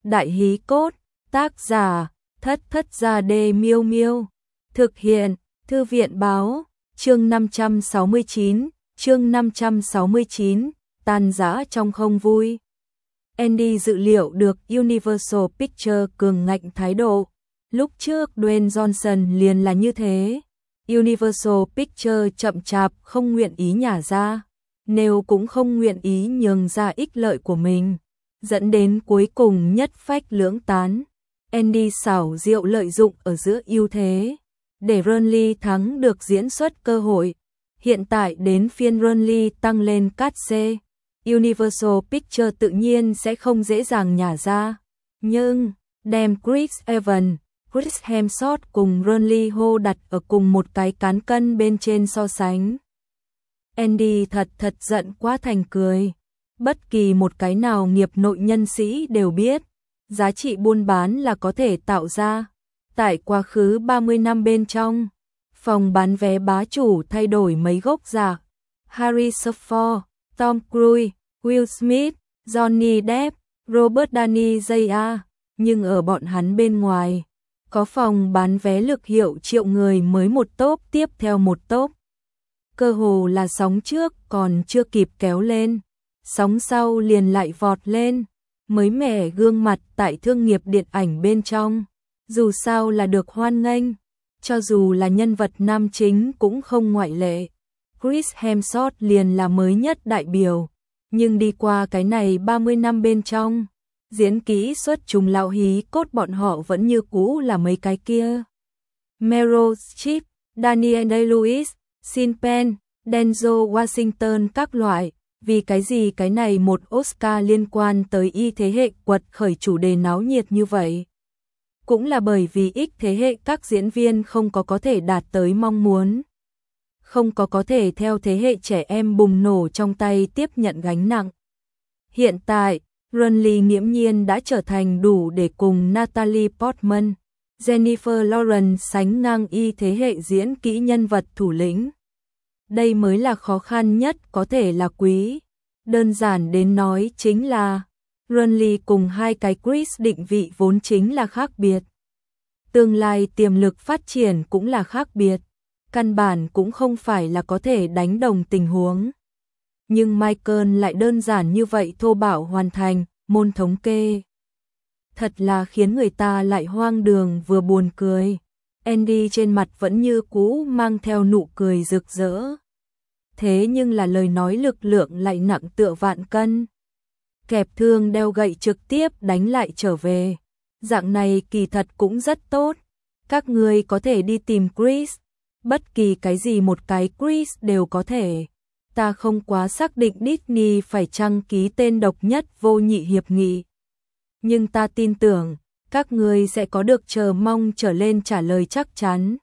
Đại hí cốt, tác giả, Thất Thất Gia Đê Miêu Miêu. Thực hiện, Thư viện báo, chương 569, tan rã trong không vui. Andy dự liệu được Universal Pictures cường ngạnh thái độ. Lúc trước Dwayne Johnson liền là như thế. Universal Pictures chậm chạp không nguyện ý nhả ra, nếu cũng không nguyện ý nhường ra ích lợi của mình, dẫn đến cuối cùng nhất phách lưỡng tán. Andy xảo diệu lợi dụng ở giữa ưu thế, để Ronly thắng được diễn xuất cơ hội. Hiện tại đến phiên Ronly tăng lên cát xê, Universal Pictures tự nhiên sẽ không dễ dàng nhả ra. Nhưng, đem Chris Evans, Chris Hemsworth cùng Ronly Ho đặt ở cùng một cái cán cân bên trên so sánh. Andy thật giận quá thành cười. Bất kỳ một cái nào nghiệp nội nhân sĩ đều biết, giá trị buôn bán là có thể tạo ra. Tại quá khứ 30 năm bên trong, phòng bán vé bá chủ thay đổi mấy gốc giả. Harrison Ford, Tom Cruise, Will Smith, Johnny Depp, Robert Downey Jr. Nhưng ở bọn hắn bên ngoài, có phòng bán vé lực hiệu triệu người mới một tốp tiếp theo một tốp. Cơ hồ là sóng trước còn chưa kịp kéo lên, sóng sau liền lại vọt lên. Mới mẻ gương mặt tại thương nghiệp điện ảnh bên trong, dù sao là được hoan nghênh, cho dù là nhân vật nam chính cũng không ngoại lệ. Chris Hemsworth liền là mới nhất đại biểu, nhưng đi qua cái này 30 năm bên trong, diễn kỹ xuất chúng lão hí cốt bọn họ vẫn như cũ là mấy cái kia. Meryl Streep, Daniel Day-Lewis, Sean Penn, Denzel Washington các loại. Vì cái gì cái này một Oscar liên quan tới y thế hệ quật khởi chủ đề náo nhiệt như vậy? Cũng là bởi vì ít thế hệ các diễn viên không có thể đạt tới mong muốn. Không có thể theo thế hệ trẻ em bùng nổ trong tay tiếp nhận gánh nặng. Hiện tại, Ronly nghiễm nhiên đã trở thành đủ để cùng Natalie Portman, Jennifer Lawrence sánh ngang y thế hệ diễn kỹ nhân vật thủ lĩnh. Đây mới là khó khăn nhất, có thể là quý. Đơn giản đến nói chính là Ronly cùng hai cái Chris định vị vốn chính là khác biệt. Tương lai tiềm lực phát triển cũng là khác biệt. Căn bản cũng không phải là có thể đánh đồng tình huống. Nhưng Michael lại đơn giản như vậy thô bạo hoàn thành môn thống kê. Thật là khiến người ta lại hoang đường vừa buồn cười. Andy trên mặt vẫn như cũ mang theo nụ cười rực rỡ. Thế nhưng là lời nói lực lượng lại nặng tựa vạn cân. Kẹp thương đeo gậy trực tiếp đánh lại trở về. Dạng này kỳ thật cũng rất tốt. Các người có thể đi tìm Chris. Bất kỳ cái gì một cái Chris đều có thể. Ta không quá xác định Disney phải chăng ký tên độc nhất vô nhị hiệp nghị. Nhưng ta tin tưởng, các người sẽ có được chờ mong trở lên trả lời chắc chắn.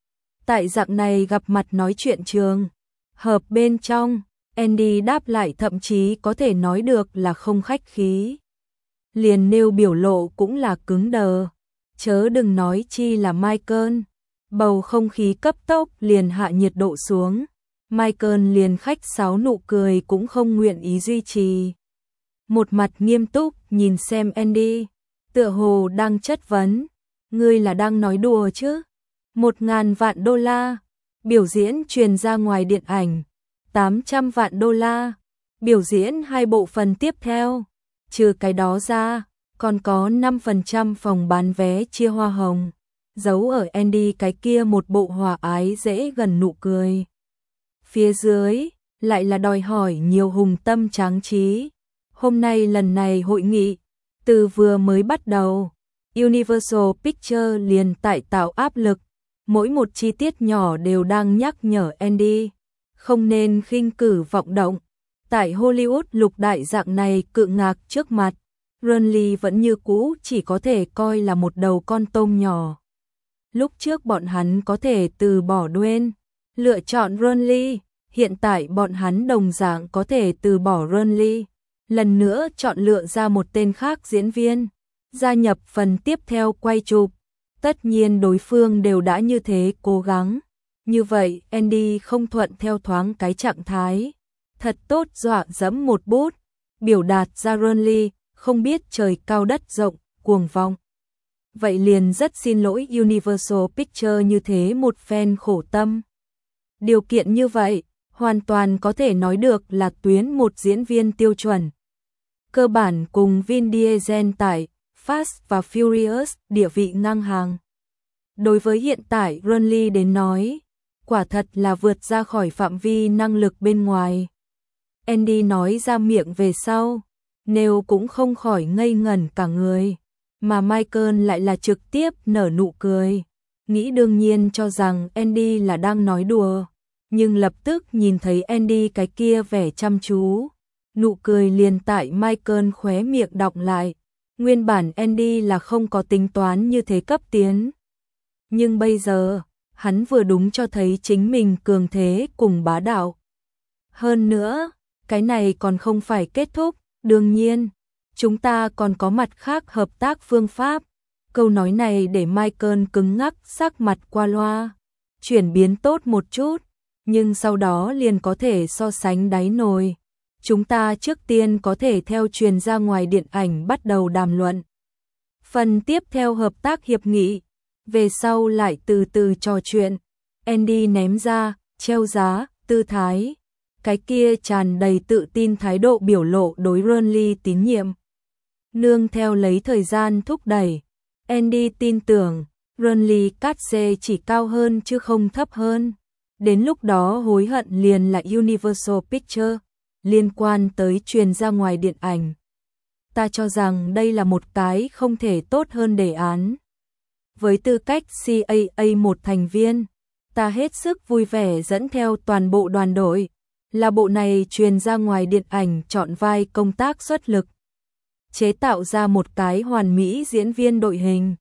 Tại dạng này gặp mặt nói chuyện trường hợp bên trong, Andy đáp lại thậm chí có thể nói được là không khách khí. Liền nêu biểu lộ cũng là cứng đờ. Chớ đừng nói chi là Michael. Bầu không khí cấp tốc liền hạ nhiệt độ xuống. Michael liền khách sáo nụ cười cũng không nguyện ý duy trì. Một mặt nghiêm túc nhìn xem Andy, tựa hồ đang chất vấn. Ngươi là đang nói đùa chứ? 1.000 vạn đô la. Biểu diễn truyền ra ngoài điện ảnh. 800 vạn đô la. Biểu diễn 2 bộ phần tiếp theo. Trừ cái đó ra, còn có 5% phòng bán vé chia hoa hồng. Giấu ở Andy cái kia một bộ hòa ái dễ gần nụ cười. Phía dưới, lại là đòi hỏi nhiều hùng tâm tráng trí. Hôm nay lần này hội nghị, từ vừa mới bắt đầu, Universal Pictures liền tại tạo áp lực. Mỗi một chi tiết nhỏ đều đang nhắc nhở Andy, không nên khinh cử vọng động. Tại Hollywood lục đại dạng này cự ngạc trước mặt, Ronly vẫn như cũ chỉ có thể coi là một đầu con tôm nhỏ. Lúc trước bọn hắn có thể từ bỏ Dwayne, lựa chọn Ronly, hiện tại bọn hắn đồng dạng có thể từ bỏ Ronly, lần nữa chọn lựa ra một tên khác diễn viên, gia nhập phần tiếp theo quay chụp. Tất nhiên đối phương đều đã như thế cố gắng. Như vậy Andy không thuận theo thoáng cái trạng thái. Thật tốt dọa dẫm một bút. Biểu đạt ra Ronly không biết trời cao đất rộng, cuồng vọng. Vậy liền rất xin lỗi Universal Pictures như thế một phen khổ tâm. Điều kiện như vậy, hoàn toàn có thể nói được là tuyến một diễn viên tiêu chuẩn. Cơ bản cùng Vin Diesel tại Fast và Furious địa vị ngang hàng. Đối với hiện tại Ronly đến nói, quả thật là vượt ra khỏi phạm vi năng lực bên ngoài. Andy nói ra miệng về sau, Neil cũng không khỏi ngây ngẩn cả người, mà Michael lại là trực tiếp nở nụ cười. Nghĩ đương nhiên cho rằng Andy là đang nói đùa, nhưng lập tức nhìn thấy Andy cái kia vẻ chăm chú. Nụ cười liền tại Michael khóe miệng đọng lại. Nguyên bản Andy là không có tính toán như thế cấp tiến. Nhưng bây giờ, hắn vừa đúng cho thấy chính mình cường thế cùng bá đạo. Hơn nữa, cái này còn không phải kết thúc, đương nhiên, chúng ta còn có mặt khác hợp tác phương pháp. Câu nói này để Michael cứng ngắc sắc mặt qua loa, chuyển biến tốt một chút, nhưng sau đó liền có thể so sánh đáy nồi. Chúng ta trước tiên có thể theo truyền ra ngoài điện ảnh bắt đầu đàm luận. Phần tiếp theo hợp tác hiệp nghị, về sau lại từ từ trò chuyện. Andy ném ra, treo giá, tư thái. Cái kia tràn đầy tự tin thái độ biểu lộ đối Ronly tín nhiệm. Nương theo lấy thời gian thúc đẩy, Andy tin tưởng, Ronly cát xê chỉ cao hơn chứ không thấp hơn. Đến lúc đó hối hận liền là Universal Pictures. Liên quan tới truyền ra ngoài điện ảnh, ta cho rằng đây là một cái không thể tốt hơn đề án. Với tư cách CAA một thành viên, ta hết sức vui vẻ dẫn theo toàn bộ đoàn đội, là bộ này truyền ra ngoài điện ảnh chọn vai công tác xuất lực, chế tạo ra một cái hoàn mỹ diễn viên đội hình.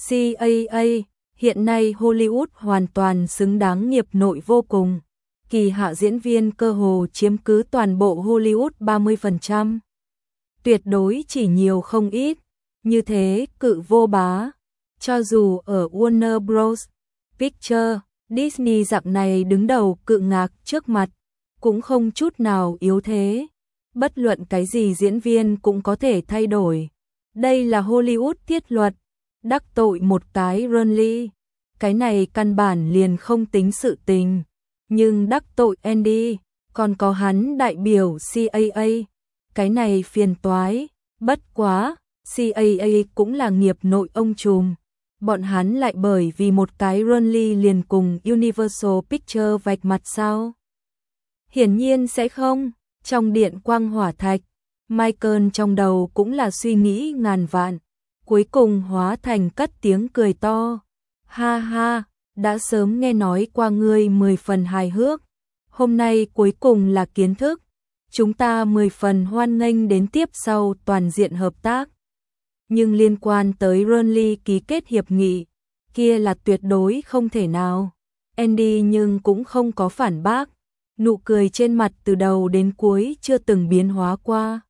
CAA, hiện nay Hollywood hoàn toàn xứng đáng nghiệp nội vô cùng. Kỳ hạ diễn viên cơ hồ chiếm cứ toàn bộ Hollywood 30%. Tuyệt đối chỉ nhiều không ít, như thế cự vô bá. Cho dù ở Warner Bros. Pictures, Disney dạng này đứng đầu cự ngạc trước mặt, cũng không chút nào yếu thế. Bất luận cái gì diễn viên cũng có thể thay đổi. Đây là Hollywood thiết luật, đắc tội một cái Ronly, cái này căn bản liền không tính sự tình. Nhưng đắc tội Andy, còn có hắn đại biểu CAA, cái này phiền toái. Bất quá, CAA cũng là nghiệp nội ông trùm. Bọn hắn lại bởi vì một cái Ronly liền cùng Universal Pictures vạch mặt sao? Hiển nhiên sẽ không. Trong điện quang hỏa thạch, Michael trong đầu cũng là suy nghĩ ngàn vạn. Cuối cùng hóa thành cất tiếng cười to. Ha ha, đã sớm nghe nói qua ngươi 10 phần hài hước. Hôm nay cuối cùng là kiến thức. Chúng ta 10 phần hoan nghênh đến tiếp sau toàn diện hợp tác. Nhưng liên quan tới Ronly ký kết hiệp nghị, kia là tuyệt đối không thể nào. Andy nhưng cũng không có phản bác. Nụ cười trên mặt từ đầu đến cuối chưa từng biến hóa qua.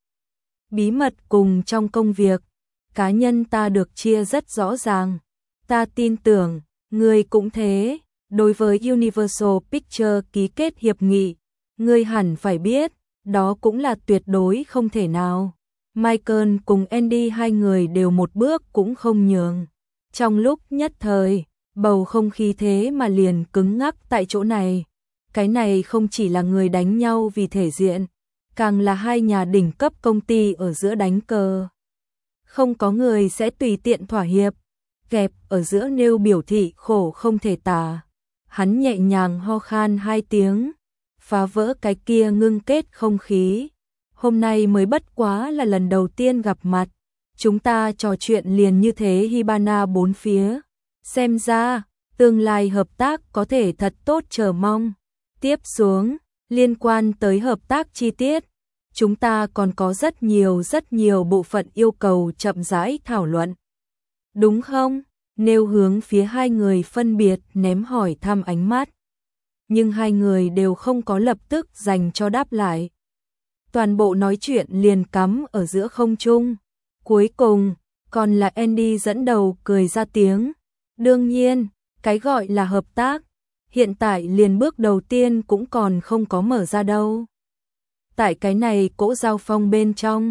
Bí mật cùng trong công việc, cá nhân ta được chia rất rõ ràng. Ta tin tưởng, ngươi cũng thế. Đối với Universal Pictures ký kết hiệp nghị, ngươi hẳn phải biết, đó cũng là tuyệt đối không thể nào. Michael cùng Andy hai người đều một bước cũng không nhường. Trong lúc nhất thời, bầu không khí thế mà liền cứng ngắc tại chỗ này. Cái này không chỉ là người đánh nhau vì thể diện, càng là hai nhà đỉnh cấp công ty ở giữa đánh cờ. Không có người sẽ tùy tiện thỏa hiệp. Kẹp ở giữa nêu biểu thị khổ không thể tả. Hắn nhẹ nhàng ho khan 2 tiếng, phá vỡ cái kia ngưng kết không khí. Hôm nay mới bất quá là lần đầu tiên gặp mặt, chúng ta trò chuyện liền như thế Hibana bốn phía. Xem ra, tương lai hợp tác có thể thật tốt chờ mong. Tiếp xuống, liên quan tới hợp tác chi tiết, chúng ta còn có rất nhiều bộ phận yêu cầu chậm rãi thảo luận. Đúng không? Nêu hướng phía hai người phân biệt ném hỏi thăm ánh mắt. Nhưng hai người đều không có lập tức dành cho đáp lại. Toàn bộ nói chuyện liền cắm ở giữa không trung. Cuối cùng, còn là Andy dẫn đầu cười ra tiếng. Đương nhiên, cái gọi là hợp tác, hiện tại liền bước đầu tiên cũng còn không có mở ra đâu. Tại cái này cỗ giao phong bên trong,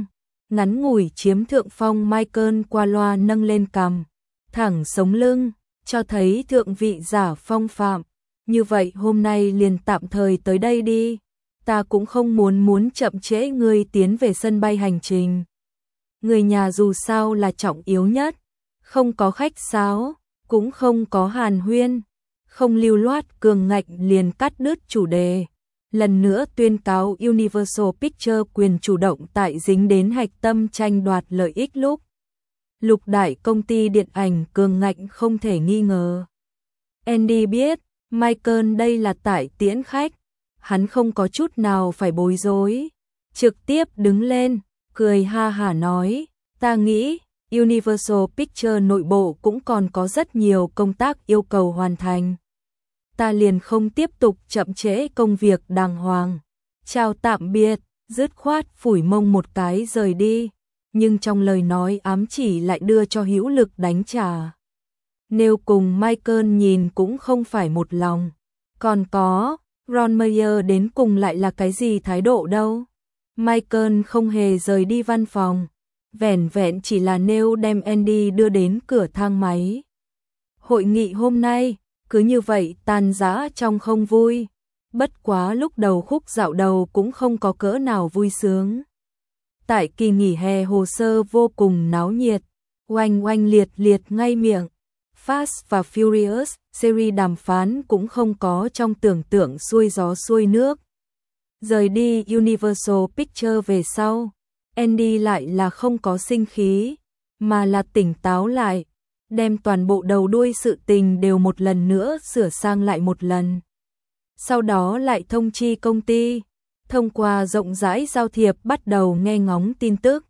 Ngắn ngủi chiếm thượng phong, Michael qua loa nâng lên cằm, thẳng sống lưng, cho thấy thượng vị giả phong phạm. Như vậy hôm nay liền tạm thời tới đây đi. Ta cũng không muốn chậm trễ ngươi tiến về sân bay hành trình. Người nhà dù sao là trọng yếu nhất. Không có khách sáo, cũng không có hàn huyên, không lưu loát, cường ngạnh liền cắt đứt chủ đề. Lần nữa tuyên cáo Universal Pictures quyền chủ động tại dính đến hạch tâm tranh đoạt lợi ích lúc. Lục đại công ty điện ảnh cường ngạnh không thể nghi ngờ. Andy biết, Michael đây là tại tiễn khách, hắn không có chút nào phải bối rối. Trực tiếp đứng lên, cười ha hả nói, ta nghĩ Universal Pictures nội bộ cũng còn có rất nhiều công tác yêu cầu hoàn thành. Ta liền không tiếp tục chậm trễ công việc đàng hoàng. Chào tạm biệt, dứt khoát phủi mông một cái rời đi. Nhưng trong lời nói ám chỉ lại đưa cho hữu lực đánh trả. Nếu cùng Michael nhìn cũng không phải một lòng. Còn có, Ron Meyer đến cùng lại là cái gì thái độ đâu. Michael không hề rời đi văn phòng. Vẻn vẹn chỉ là Neil đem Andy đưa đến cửa thang máy. Hội nghị hôm nay cứ như vậy tan rã trong không vui. Bất quá lúc đầu khúc dạo đầu cũng không có cỡ nào vui sướng. Tại kỳ nghỉ hè hồ sơ vô cùng náo nhiệt, oanh oanh liệt liệt ngay miệng. Fast và Furious series đàm phán cũng không có trong tưởng tượng xuôi gió xuôi nước. Rời đi Universal Pictures về sau, Andy lại là không có sinh khí, mà là tỉnh táo lại, đem toàn bộ đầu đuôi sự tình đều một lần nữa sửa sang lại một lần. Sau đó lại thông chi công ty, thông qua rộng rãi giao thiệp bắt đầu nghe ngóng tin tức.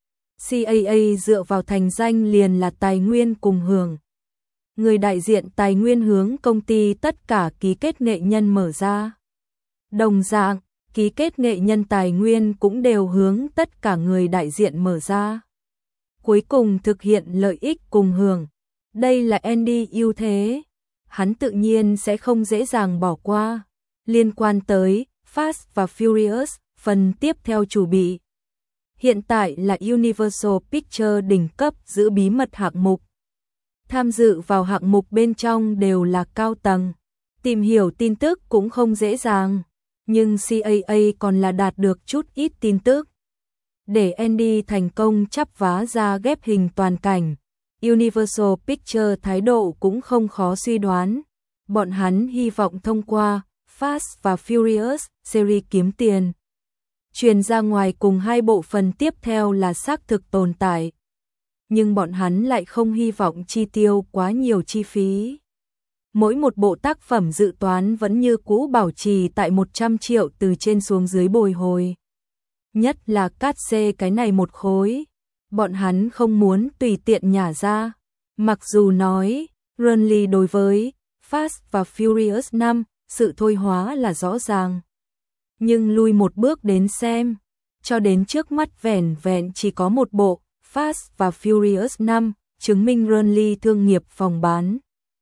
CAA dựa vào thành danh liền là tài nguyên cùng hưởng. Người đại diện tài nguyên hướng công ty tất cả ký kết nghệ nhân mở ra. Đồng dạng, ký kết nghệ nhân tài nguyên cũng đều hướng tất cả người đại diện mở ra. Cuối cùng thực hiện lợi ích cùng hưởng. Đây là Andy ưu thế. Hắn tự nhiên sẽ không dễ dàng bỏ qua. Liên quan tới Fast và Furious, phần tiếp theo chủ bị. Hiện tại là Universal Pictures đỉnh cấp giữ bí mật hạng mục. Tham dự vào hạng mục bên trong đều là cao tầng. Tìm hiểu tin tức cũng không dễ dàng. Nhưng CAA còn là đạt được chút ít tin tức. Để Andy thành công chắp vá ra ghép hình toàn cảnh, Universal Pictures thái độ cũng không khó suy đoán. Bọn hắn hy vọng thông qua Fast và Furious series kiếm tiền. Truyền ra ngoài cùng hai bộ phần tiếp theo là xác thực tồn tại. Nhưng bọn hắn lại không hy vọng chi tiêu quá nhiều chi phí. Mỗi một bộ tác phẩm dự toán vẫn như cũ bảo trì tại 100 triệu từ trên xuống dưới bồi hồi. Nhất là cát xê cái này một khối. Bọn hắn không muốn tùy tiện nhả ra. Mặc dù nói, Runley đối với Fast và Furious 5, sự thôi hóa là rõ ràng. Nhưng lui một bước đến xem, cho đến trước mắt vẻn vẹn chỉ có một bộ, Fast và Furious 5, chứng minh Runley thương nghiệp phòng bán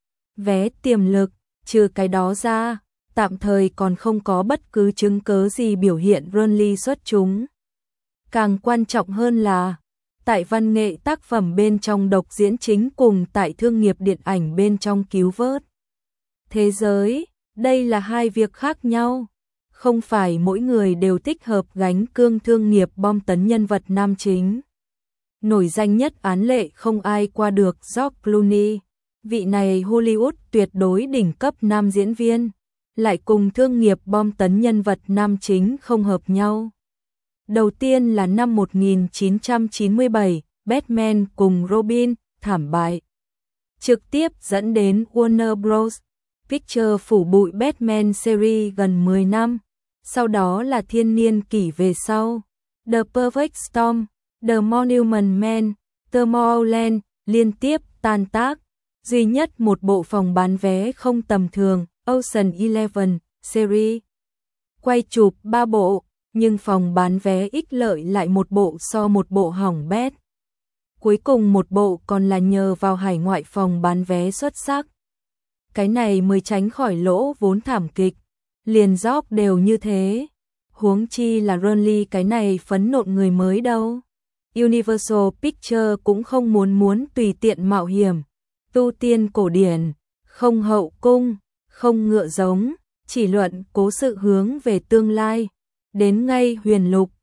vé tiềm lực, trừ cái đó ra, tạm thời còn không có bất cứ chứng cớ gì biểu hiện Runley xuất chúng. Càng quan trọng hơn là, tại văn nghệ tác phẩm bên trong độc diễn chính cùng tại thương nghiệp điện ảnh bên trong cứu vớt thế giới, đây là hai việc khác nhau. Không phải mỗi người đều thích hợp gánh cương thương nghiệp bom tấn nhân vật nam chính. Nổi danh nhất án lệ không ai qua được George Clooney. Vị này Hollywood tuyệt đối đỉnh cấp nam diễn viên, lại cùng thương nghiệp bom tấn nhân vật nam chính không hợp nhau. Đầu tiên là năm 1997, Batman cùng Robin, thảm bại. Trực tiếp dẫn đến Warner Bros. Pictures phủ bụi Batman series gần 10 năm. Sau đó là thiên niên kỷ về sau. The Perfect Storm, The Monument Man, Tomorrowland liên tiếp tan tác. Duy nhất một bộ phòng bán vé không tầm thường, Ocean Eleven series. Quay chụp 3 bộ, nhưng phòng bán vé ích lợi lại một bộ so một bộ hỏng bét. Cuối cùng một bộ còn là nhờ vào hải ngoại phòng bán vé xuất sắc. Cái này mới tránh khỏi lỗ vốn thảm kịch. Liền George đều như thế. Huống chi là Runley cái này phấn nộn người mới đâu. Universal Pictures cũng không muốn tùy tiện mạo hiểm, tu tiên cổ điển, không hậu cung, không ngựa giống, chỉ luận cố sự hướng về tương lai. Đến ngay Huyền Lục,